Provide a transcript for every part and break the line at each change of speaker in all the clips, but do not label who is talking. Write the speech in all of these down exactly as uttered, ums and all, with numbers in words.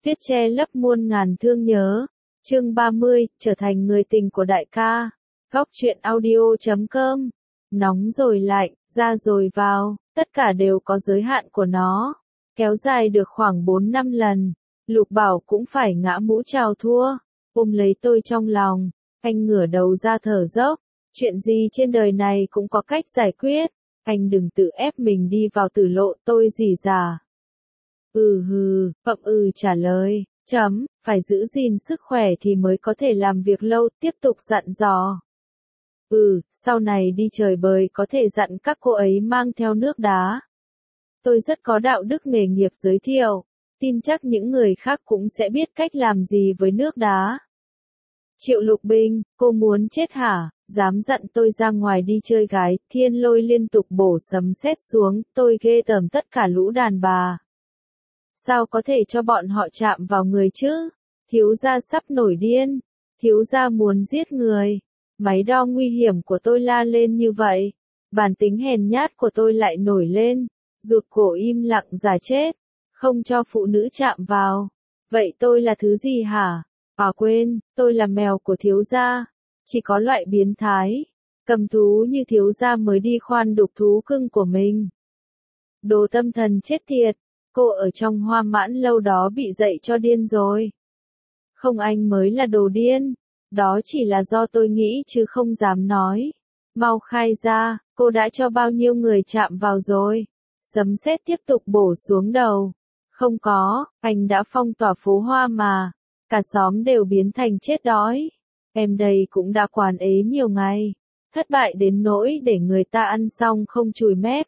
Viết che lấp muôn ngàn thương nhớ. Chương ba mươi, trở thành người tình của đại ca. Góc truyện audio chấm com. Nóng rồi lạnh, ra rồi vào, tất cả đều có giới hạn của nó. Kéo dài được khoảng bốn năm lần, Lục Bảo cũng phải ngã mũ chào thua, ôm lấy tôi trong lòng, anh ngửa đầu ra thở dốc. Chuyện gì trên đời này cũng có cách giải quyết, anh đừng tự ép mình đi vào tử lộ, tôi rỉ rả. Ừ hừ, Phậm ừ trả lời, chấm, phải giữ gìn sức khỏe thì mới có thể làm việc lâu, tiếp tục dặn dò. Ừ, sau này đi chơi bời có thể dặn các cô ấy mang theo nước đá. Tôi rất có đạo đức nghề nghiệp giới thiệu, tin chắc những người khác cũng sẽ biết cách làm gì với nước đá. Triệu Lục Bình, cô muốn chết hả? Dám dặn tôi ra ngoài đi chơi gái, thiên lôi liên tục bổ sấm sét xuống, tôi ghê tởm tất cả lũ đàn bà. Sao có thể cho bọn họ chạm vào người chứ? Thiếu gia sắp nổi điên, thiếu gia muốn giết người. Máy đo nguy hiểm của tôi la lên như vậy, bản tính hèn nhát của tôi lại nổi lên, rụt cổ im lặng giả chết, không cho phụ nữ chạm vào. Vậy tôi là thứ gì hả? À quên, tôi là mèo của thiếu gia. Chỉ có loại biến thái, cầm thú như thiếu gia mới đi khoan đục thú cưng của mình. Đồ tâm thần chết tiệt, cô ở trong Hoa Mãn lâu đó bị dậy cho điên rồi. Không, anh mới là đồ điên, đó chỉ là do tôi nghĩ chứ không dám nói. Mau khai ra, cô đã cho bao nhiêu người chạm vào rồi? Sấm sét tiếp tục bổ xuống đầu. Không có, anh đã phong tỏa phố Hoa mà, cả xóm đều biến thành chết đói. Em đây cũng đã quán ế nhiều ngày, thất bại đến nỗi để người ta ăn xong không chùi mép.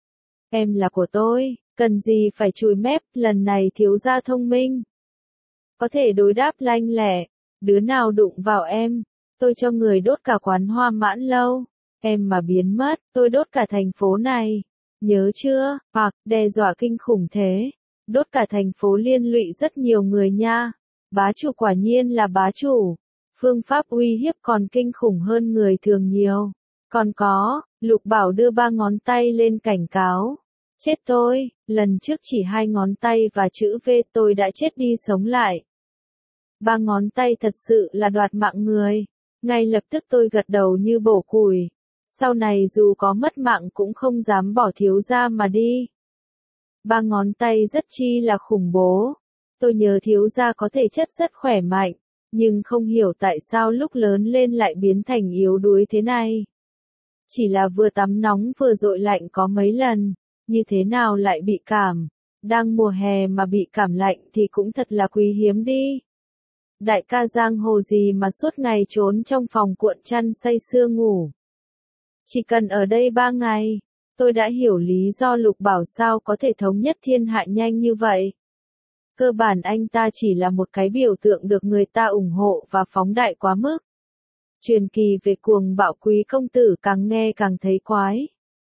Em là của tôi, cần gì phải chùi mép, lần này thiếu gia thông minh. Có thể đối đáp lanh lẹ, đứa nào đụng vào em, tôi cho người đốt cả quán Hoa Mãn lâu. Em mà biến mất, tôi đốt cả thành phố này. Nhớ chưa? Hoặc, đe dọa kinh khủng thế. Đốt cả thành phố liên lụy rất nhiều người nha. Bá chủ quả nhiên là bá chủ. Phương pháp uy hiếp còn kinh khủng hơn người thường nhiều. Còn có, Lục Bảo đưa ba ngón tay lên cảnh cáo. Chết tôi, lần trước chỉ hai ngón tay và chữ V tôi đã chết đi sống lại. Ba ngón tay thật sự là đoạt mạng người. Ngay lập tức tôi gật đầu như bổ củi. Sau này dù có mất mạng cũng không dám bỏ thiếu gia mà đi. Ba ngón tay rất chi là khủng bố. Tôi nhớ thiếu gia có thể chất rất khỏe mạnh, nhưng không hiểu tại sao lúc lớn lên lại biến thành yếu đuối thế này. Chỉ là vừa tắm nóng vừa dội lạnh có mấy lần, như thế nào lại bị cảm. Đang mùa hè mà bị cảm lạnh thì cũng thật là quý hiếm đi. Đại ca giang hồ gì mà suốt ngày trốn trong phòng cuộn chăn say sưa ngủ. Chỉ cần ở đây ba ngày, tôi đã hiểu lý do Lục Bảo sao có thể thống nhất thiên hạ nhanh như vậy. Cơ bản anh ta chỉ là một cái biểu tượng được người ta ủng hộ và phóng đại quá mức. Truyền kỳ về cuồng bạo quý công tử càng nghe càng thấy quái.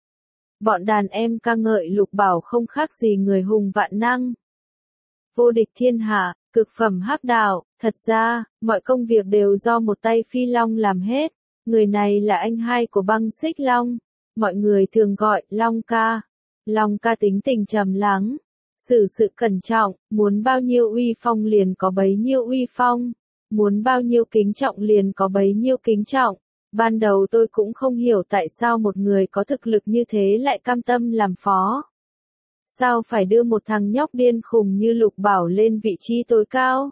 Bọn đàn em ca ngợi Lục Bảo không khác gì người hùng vạn năng. Vô địch thiên hạ, cực phẩm hắc đạo, thật ra, mọi công việc đều do một tay Phi Long làm hết. Người này là anh hai của Băng Xích Long, mọi người thường gọi Long ca. Long ca tính tình trầm lắng, xử sự cẩn trọng, muốn bao nhiêu uy phong liền có bấy nhiêu uy phong, muốn bao nhiêu kính trọng liền có bấy nhiêu kính trọng. Ban đầu tôi cũng không hiểu tại sao một người có thực lực như thế lại cam tâm làm phó. Sao phải đưa một thằng nhóc điên khùng như Lục Bảo lên vị trí tối cao?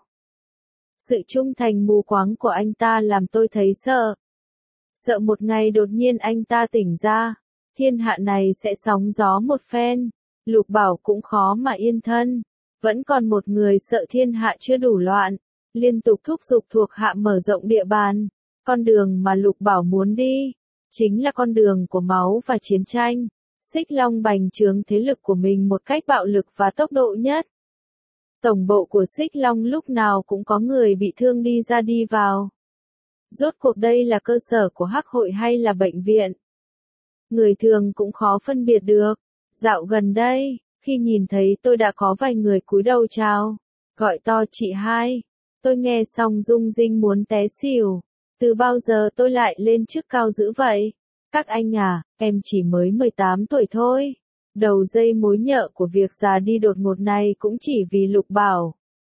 Sự trung thành mù quáng của anh ta làm tôi thấy sợ. Sợ một ngày đột nhiên anh ta tỉnh ra, thiên hạ này sẽ sóng gió một phen. Lục Bảo cũng khó mà yên thân, vẫn còn một người sợ thiên hạ chưa đủ loạn, liên tục thúc giục thuộc hạ mở rộng địa bàn. Con đường mà Lục Bảo muốn đi, chính là con đường của máu và chiến tranh. Xích Long bành trướng thế lực của mình một cách bạo lực và tốc độ nhất. Tổng bộ của Xích Long lúc nào cũng có người bị thương đi ra đi vào. Rốt cuộc đây là cơ sở của hắc hội hay là bệnh viện? Người thường cũng khó phân biệt được. Dạo gần đây, khi nhìn thấy tôi đã có vài người cúi đầu chào, gọi to chị hai. Tôi nghe xong rung rinh muốn té xỉu. Từ bao giờ tôi lại lên chức cao dữ vậy? Các anh à, em chỉ mới mười tám tuổi thôi. Đầu dây mối nhợ của việc già đi đột ngột này cũng chỉ vì Lục Bảo.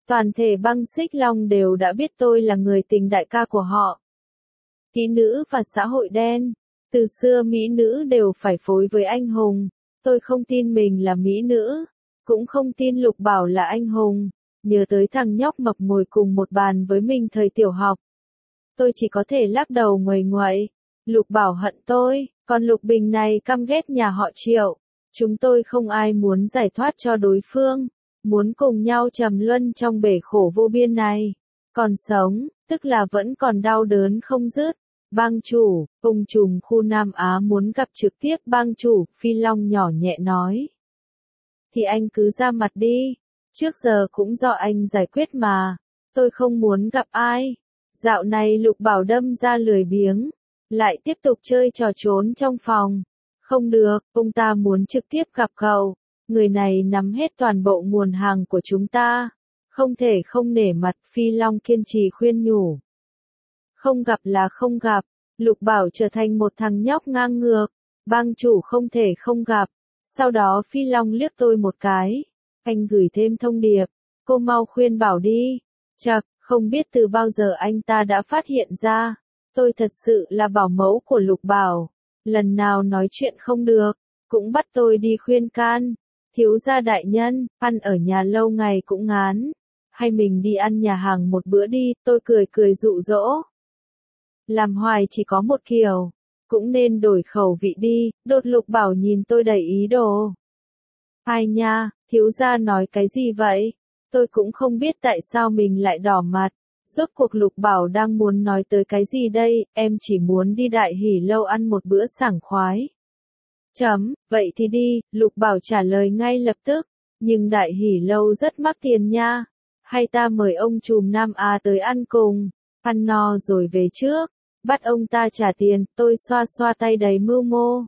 Toàn thể băng xích long đều đã biết tôi là người tình đại ca của họ. Kỹ nữ và xã hội đen. Từ xưa mỹ nữ đều phải phối với anh hùng. Tôi không tin mình là mỹ nữ. Cũng không tin Lục Bảo là anh hùng. Nhớ tới thằng nhóc mập ngồi cùng một bàn với mình thời tiểu học. Tôi chỉ có thể lắc đầu nguầy nguậy. Lục Bảo hận tôi, còn Lục Bình này căm ghét nhà họ Triệu. Chúng tôi không ai muốn giải thoát cho đối phương. Muốn cùng nhau trầm luân trong bể khổ vô biên này. Còn sống, tức là vẫn còn đau đớn không dứt. Bang chủ, ông trùm khu Nam Á muốn gặp trực tiếp bang chủ, Phi Long nhỏ nhẹ nói. Thì anh cứ ra mặt đi. Trước giờ cũng do anh giải quyết mà. Tôi không muốn gặp ai. Dạo này Lục Bảo đâm ra lười biếng. Lại tiếp tục chơi trò trốn trong phòng. Không được, ông ta muốn trực tiếp gặp cậu. Người này nắm hết toàn bộ nguồn hàng của chúng ta. Không thể không nể mặt, Phi Long kiên trì khuyên nhủ. Không gặp là không gặp. Lục Bảo trở thành một thằng nhóc ngang ngược. Bang chủ không thể không gặp. Sau đó Phi Long liếc tôi một cái. Anh gửi thêm thông điệp. Cô mau khuyên Bảo đi. Chậc, không biết từ bao giờ anh ta đã phát hiện ra. Tôi thật sự là bảo mẫu của Lục Bảo. Lần nào nói chuyện không được, cũng bắt tôi đi khuyên can. Thiếu gia đại nhân, ăn ở nhà lâu ngày cũng ngán. Hay mình đi ăn nhà hàng một bữa đi, tôi cười cười dụ dỗ. Làm hoài chỉ có một kiểu. Cũng nên đổi khẩu vị đi, đột Lục Bảo nhìn tôi đầy ý đồ. Ai nha, thiếu gia nói cái gì vậy? Tôi cũng không biết tại sao mình lại đỏ mặt. Rốt cuộc Lục Bảo đang muốn nói tới cái gì đây, em chỉ muốn đi Đại Hỉ Lâu ăn một bữa sảng khoái. Chấm, vậy thì đi, Lục Bảo trả lời ngay lập tức, nhưng Đại Hỉ Lâu rất mắc tiền nha. Hay ta mời ông trùm Nam Á tới ăn cùng, ăn no rồi về trước, bắt ông ta trả tiền, tôi xoa xoa tay đầy mưu mô.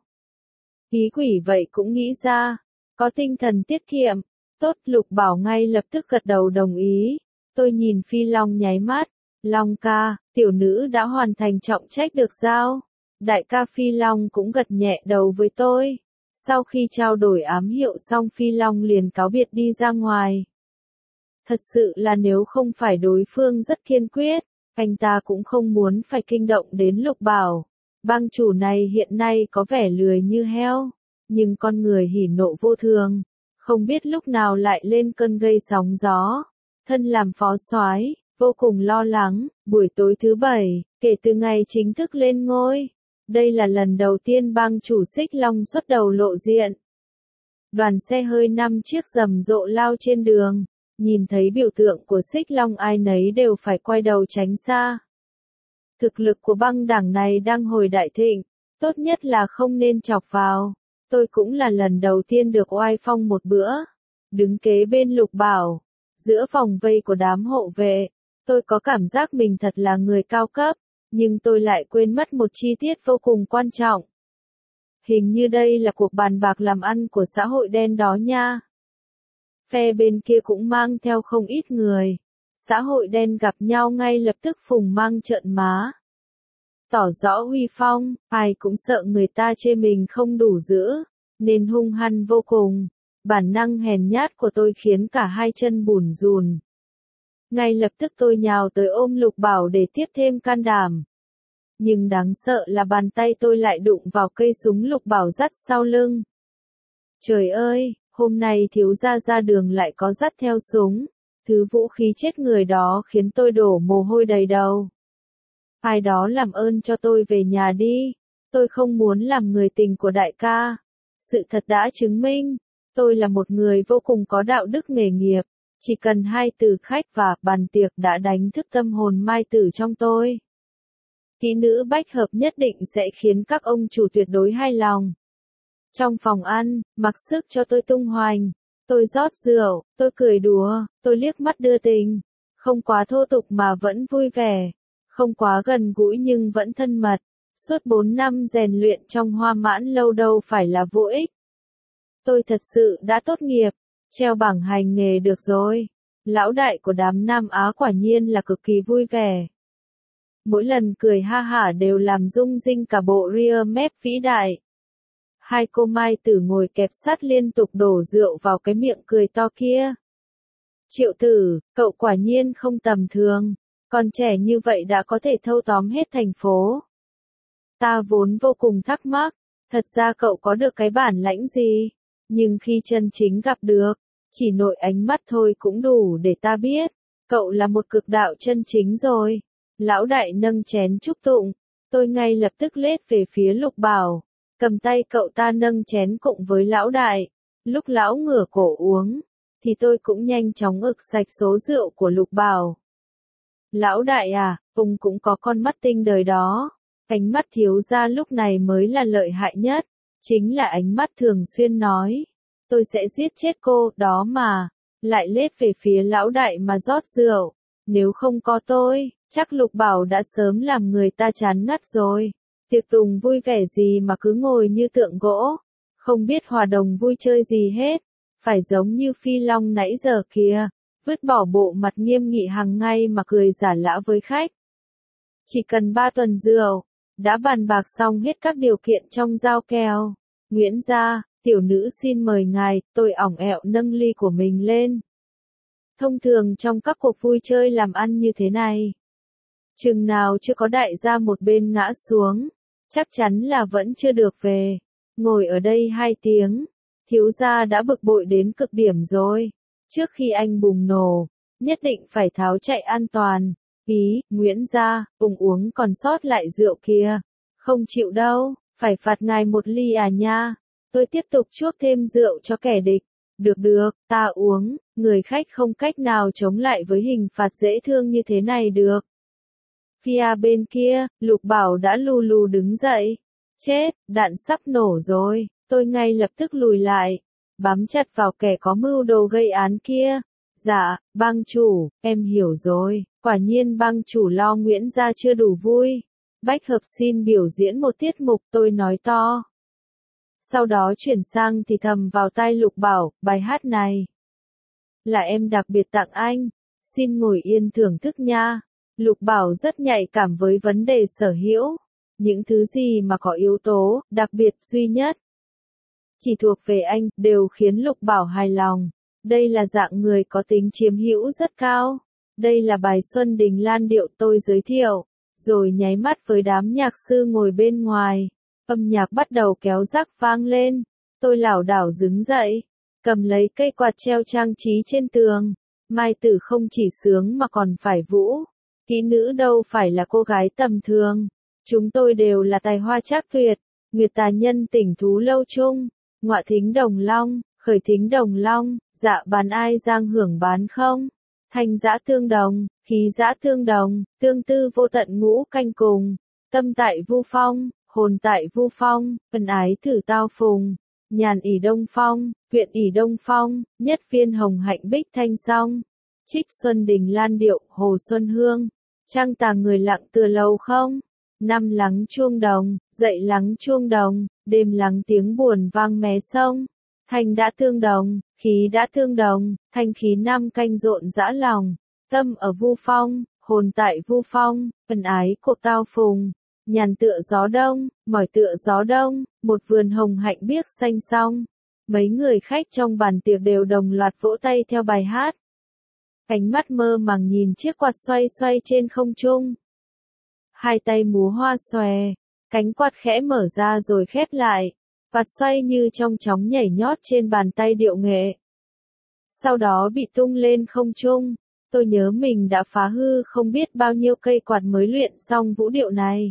Ý quỷ vậy cũng nghĩ ra, có tinh thần tiết kiệm, tốt Lục Bảo ngay lập tức gật đầu đồng ý. Tôi nhìn Phi Long nháy mắt, Long ca, tiểu nữ đã hoàn thành trọng trách được giao. Đại ca Phi Long cũng gật nhẹ đầu với tôi. Sau khi trao đổi ám hiệu xong Phi Long liền cáo biệt đi ra ngoài. Thật sự là nếu không phải đối phương rất kiên quyết, anh ta cũng không muốn phải kinh động đến Lục Bảo. Bang chủ này hiện nay có vẻ lười như heo, nhưng con người hỉ nộ vô thường, không biết lúc nào lại lên cơn gây sóng gió. Thân làm phó soái, vô cùng lo lắng, buổi tối thứ bảy, kể từ ngày chính thức lên ngôi. Đây là lần đầu tiên bang chủ Xích Long xuất đầu lộ diện. Đoàn xe hơi năm chiếc rầm rộ lao trên đường, nhìn thấy biểu tượng của Xích Long ai nấy đều phải quay đầu tránh xa. Thực lực của băng đảng này đang hồi đại thịnh, tốt nhất là không nên chọc vào. Tôi cũng là lần đầu tiên được oai phong một bữa, đứng kế bên Lục Bảo. Giữa vòng vây của đám hộ vệ, tôi có cảm giác mình thật là người cao cấp, nhưng tôi lại quên mất một chi tiết vô cùng quan trọng. Hình như đây là cuộc bàn bạc làm ăn của xã hội đen đó nha. Phe bên kia cũng mang theo không ít người. Xã hội đen gặp nhau ngay lập tức phùng mang trợn má. Tỏ rõ uy phong, ai cũng sợ người ta chê mình không đủ giữ, nên hung hăng vô cùng. Bản năng hèn nhát của tôi khiến cả hai chân bủn rùn. Ngay lập tức tôi nhào tới ôm Lục Bảo để tiếp thêm can đảm. Nhưng đáng sợ là bàn tay tôi lại đụng vào cây súng Lục Bảo dắt sau lưng. Trời ơi, hôm nay thiếu gia ra đường lại có dắt theo súng. Thứ vũ khí chết người đó khiến tôi đổ mồ hôi đầy đầu. Ai đó làm ơn cho tôi về nhà đi. Tôi không muốn làm người tình của đại ca. Sự thật đã chứng minh. Tôi là một người vô cùng có đạo đức nghề nghiệp, chỉ cần hai từ khách và bàn tiệc đã đánh thức tâm hồn mai tử trong tôi. Kỹ nữ bách hợp nhất định sẽ khiến các ông chủ tuyệt đối hài lòng. Trong phòng ăn, mặc sức cho tôi tung hoành, tôi rót rượu, tôi cười đùa, tôi liếc mắt đưa tình, không quá thô tục mà vẫn vui vẻ, không quá gần gũi nhưng vẫn thân mật. Suốt bốn năm rèn luyện trong Hoa Mãn Lâu đâu phải là vô ích. Tôi thật sự đã tốt nghiệp, treo bảng hành nghề được rồi. Lão đại của đám Nam Á quả nhiên là cực kỳ vui vẻ. Mỗi lần cười ha hả đều làm rung rinh cả bộ rear map vĩ đại. Hai cô Mai Tử ngồi kẹp sát liên tục đổ rượu vào cái miệng cười to kia. Triệu Tử, cậu quả nhiên không tầm thường, còn trẻ như vậy đã có thể thâu tóm hết thành phố. Ta vốn vô cùng thắc mắc, thật ra cậu có được cái bản lãnh gì, nhưng khi chân chính gặp được, chỉ nội ánh mắt thôi cũng đủ để ta biết, cậu là một cực đạo chân chính rồi. Lão đại nâng chén chúc tụng, tôi ngay lập tức lết về phía Lục Bảo, cầm tay cậu ta nâng chén cùng với lão đại, lúc lão ngửa cổ uống, thì tôi cũng nhanh chóng ực sạch số rượu của Lục Bảo. Lão đại à, ông cũng có con mắt tinh đời đó, ánh mắt thiếu gia lúc này mới là lợi hại nhất, chính là ánh mắt thường xuyên nói, tôi sẽ giết chết cô, đó mà, lại lết về phía lão đại mà rót rượu, nếu không có tôi, chắc Lục Bảo đã sớm làm người ta chán ngắt rồi. Tiệc tùng vui vẻ gì mà cứ ngồi như tượng gỗ, không biết hòa đồng vui chơi gì hết, phải giống như Phi Long nãy giờ kìa, vứt bỏ bộ mặt nghiêm nghị hàng ngày mà cười giả lả với khách. Chỉ cần ba tuần rượu, đã bàn bạc xong hết các điều kiện trong giao kèo. Nguyễn gia, tiểu nữ xin mời ngài, tôi ỏng ẹo nâng ly của mình lên. Thông thường trong các cuộc vui chơi làm ăn như thế này, chừng nào chưa có đại gia một bên ngã xuống, chắc chắn là vẫn chưa được về. Ngồi ở đây hai tiếng, thiếu gia đã bực bội đến cực điểm rồi. Trước khi anh bùng nổ, nhất định phải tháo chạy an toàn. Ý, Nguyễn gia, cùng uống còn sót lại rượu kia. Không chịu đâu, phải phạt ngài một ly à nha. Tôi tiếp tục chuốc thêm rượu cho kẻ địch. Được được, ta uống, người khách không cách nào chống lại với hình phạt dễ thương như thế này được. Phía bên kia, Lục Bảo đã lù lù đứng dậy. Chết, đạn sắp nổ rồi, tôi ngay lập tức lùi lại, bám chặt vào kẻ có mưu đồ gây án kia. Dạ, bang chủ, em hiểu rồi, quả nhiên bang chủ lo Nguyễn gia chưa đủ vui. Bách hợp xin biểu diễn một tiết mục, tôi nói to. Sau đó chuyển sang thì thầm vào tai Lục Bảo, bài hát này là em đặc biệt tặng anh, xin ngồi yên thưởng thức nha. Lục Bảo rất nhạy cảm với vấn đề sở hữu, những thứ gì mà có yếu tố đặc biệt duy nhất chỉ thuộc về anh đều khiến Lục Bảo hài lòng. Đây là dạng người có tính chiếm hữu rất cao. Đây là bài Xuân Đình Lan Điệu tôi giới thiệu, rồi nháy mắt với đám nhạc sư ngồi bên ngoài. Âm nhạc bắt đầu kéo rắc vang lên. Tôi lảo đảo đứng dậy, cầm lấy cây quạt treo trang trí trên tường. Mai Tử không chỉ sướng mà còn phải vũ. Kỹ nữ đâu phải là cô gái tầm thường. Chúng tôi đều là tài hoa trác tuyệt. Nguyệt tà nhân tỉnh thú lâu chung. Ngọa thính đồng long, khởi thính đồng long, dạ bán ai giang hưởng bán không. Thanh giã tương đồng, khí giã tương đồng, tương tư vô tận ngũ canh cùng. Tâm tại vu phong, hồn tại vu phong, ân ái thử tao phùng. Nhàn ỉ đông phong, huyện ỉ đông phong, nhất viên hồng hạnh bích thanh song. Trích Xuân Đình Lan Điệu, Hồ Xuân Hương. Trăng tà người lặng tựa lầu không. Năm lắng chuông đồng, dậy lắng chuông đồng, đêm lắng tiếng buồn vang mé sông. Thanh đã tương đồng, khí đã tương đồng, thanh khí năm canh rộn dã lòng. Tâm ở vu phong, hồn tại vu phong, ân ái cuộc tao phùng. Nhàn tựa gió đông, mỏi tựa gió đông, một vườn hồng hạnh biếc xanh song. Mấy người khách trong bàn tiệc đều đồng loạt vỗ tay theo bài hát. Ánh mắt mơ màng nhìn chiếc quạt xoay xoay trên không trung. Hai tay múa hoa xòe, cánh quạt khẽ mở ra rồi khép lại, quạt xoay như trong chóng nhảy nhót trên bàn tay điệu nghệ. Sau đó bị tung lên không trung, tôi nhớ mình đã phá hư không biết bao nhiêu cây quạt mới luyện xong vũ điệu này.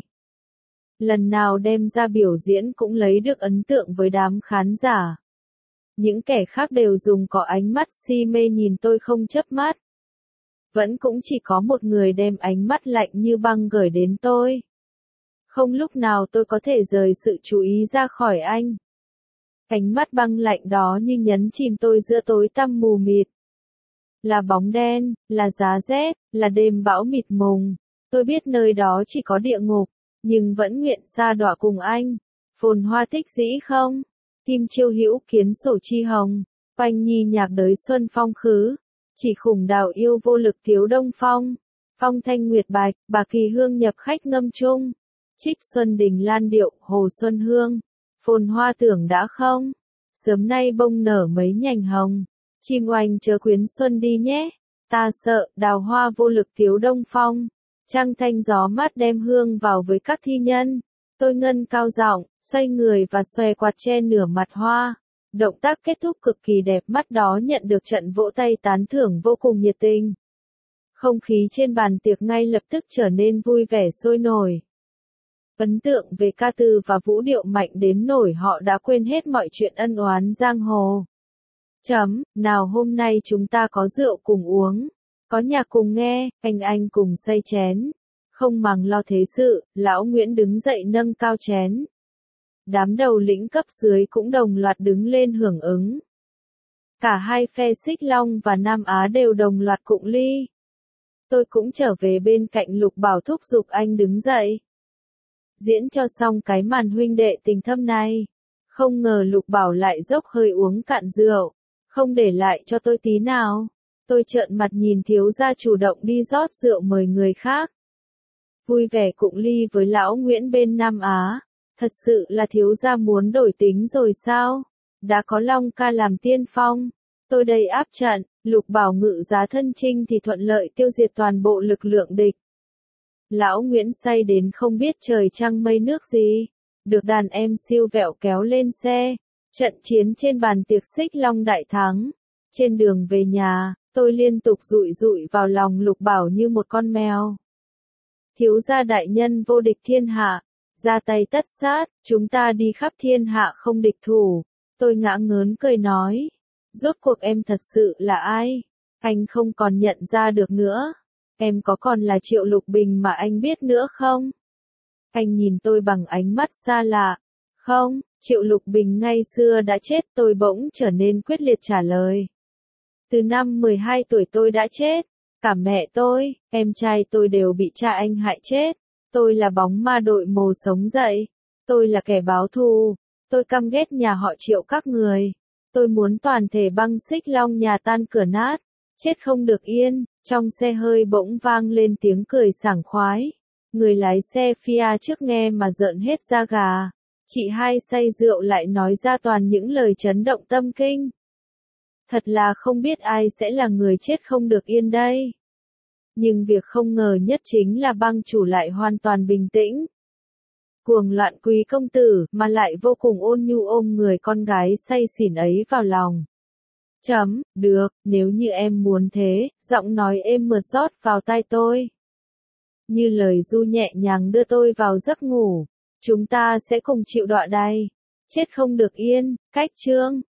Lần nào đem ra biểu diễn cũng lấy được ấn tượng với đám khán giả. Những kẻ khác đều dùng có ánh mắt si mê nhìn tôi không chớp mắt. Vẫn cũng chỉ có một người đem ánh mắt lạnh như băng gửi đến tôi. Không lúc nào tôi có thể rời sự chú ý ra khỏi anh. Ánh mắt băng lạnh đó như nhấn chìm tôi giữa tối tăm mù mịt. Là bóng đen, là giá rét, là đêm bão mịt mùng. Tôi biết nơi đó chỉ có địa ngục, nhưng vẫn nguyện sa đọa cùng anh. Phồn hoa thích dĩ không? Kim chiêu hữu kiến sổ chi hồng. Oanh nhi nhạc đới xuân phong khứ. Chỉ khủng đào yêu vô lực thiếu đông phong. Phong thanh nguyệt bạch, bà kỳ hương nhập khách ngâm chung. Trích Xuân Đình Lan Điệu, Hồ Xuân Hương. Phồn hoa tưởng đã không? Sớm nay bông nở mấy nhành hồng. Chim oanh chớ quyến xuân đi nhé. Ta sợ, đào hoa vô lực thiếu đông phong. Trăng thanh gió mát đem hương vào với các thi nhân. Tôi ngân cao giọng, xoay người và xòe quạt che nửa mặt hoa. Động tác kết thúc cực kỳ đẹp mắt đó nhận được trận vỗ tay tán thưởng vô cùng nhiệt tình. Không khí trên bàn tiệc ngay lập tức trở nên vui vẻ sôi nổi. Ấn tượng về ca từ và vũ điệu mạnh đến nổi họ đã quên hết mọi chuyện ân oán giang hồ. Chấm, nào hôm nay chúng ta có rượu cùng uống, có nhạc cùng nghe, anh anh cùng say chén. Không màng lo thế sự, lão Nguyễn đứng dậy nâng cao chén. Đám đầu lĩnh cấp dưới cũng đồng loạt đứng lên hưởng ứng. Cả hai phe Xích Long và Nam Á đều đồng loạt cụng ly. Tôi cũng trở về bên cạnh Lục Bảo thúc giục anh đứng dậy. Diễn cho xong cái màn huynh đệ tình thâm này. Không ngờ Lục Bảo lại dốc hơi uống cạn rượu, không để lại cho tôi tí nào. Tôi trợn mặt nhìn thiếu gia chủ động đi rót rượu mời người khác. Vui vẻ cụng ly với lão Nguyễn bên Nam Á. Thật sự là thiếu gia muốn đổi tính rồi sao? Đã có Long ca làm tiên phong. Tôi đây áp trận, Lục Bảo ngự giá thân chinh thì thuận lợi tiêu diệt toàn bộ lực lượng địch. Lão Nguyễn say đến không biết trời trăng mây nước gì. Được đàn em siêu vẹo kéo lên xe. Trận chiến trên bàn tiệc Xích Long đại thắng. Trên đường về nhà, tôi liên tục dụi dụi vào lòng Lục Bảo như một con mèo. Thiếu gia đại nhân vô địch thiên hạ. Ra tay tất sát, chúng ta đi khắp thiên hạ không địch thủ. Tôi ngã ngớn cười nói. Rốt cuộc em thật sự là ai? Anh không còn nhận ra được nữa. Em có còn là Triệu Lục Bình mà anh biết nữa không? Anh nhìn tôi bằng ánh mắt xa lạ. Không, Triệu Lục Bình ngày xưa đã chết, tôi bỗng trở nên quyết liệt trả lời. Từ năm mười hai tuổi tôi đã chết. Cả mẹ tôi, em trai tôi đều bị cha anh hại chết. Tôi là bóng ma đội mồ sống dậy. Tôi là kẻ báo thù. Tôi căm ghét nhà họ Triệu các người. Tôi muốn toàn thể băng Xích Long nhà tan cửa nát. Chết không được yên. Trong xe hơi bỗng vang lên tiếng cười sảng khoái. Người lái xe Fiat trước nghe mà rợn hết da gà. Chị hai say rượu lại nói ra toàn những lời chấn động tâm kinh. Thật là không biết ai sẽ là người chết không được yên đây. Nhưng việc không ngờ nhất chính là băng chủ lại hoàn toàn bình tĩnh. Cuồng loạn quý công tử, mà lại vô cùng ôn nhu ôm người con gái say xỉn ấy vào lòng. Chấm, được, nếu như em muốn thế, giọng nói êm mượt rót vào tai tôi. Như lời ru nhẹ nhàng đưa tôi vào giấc ngủ. Chúng ta sẽ cùng chịu đọa đày. Chết không được yên, cách chương.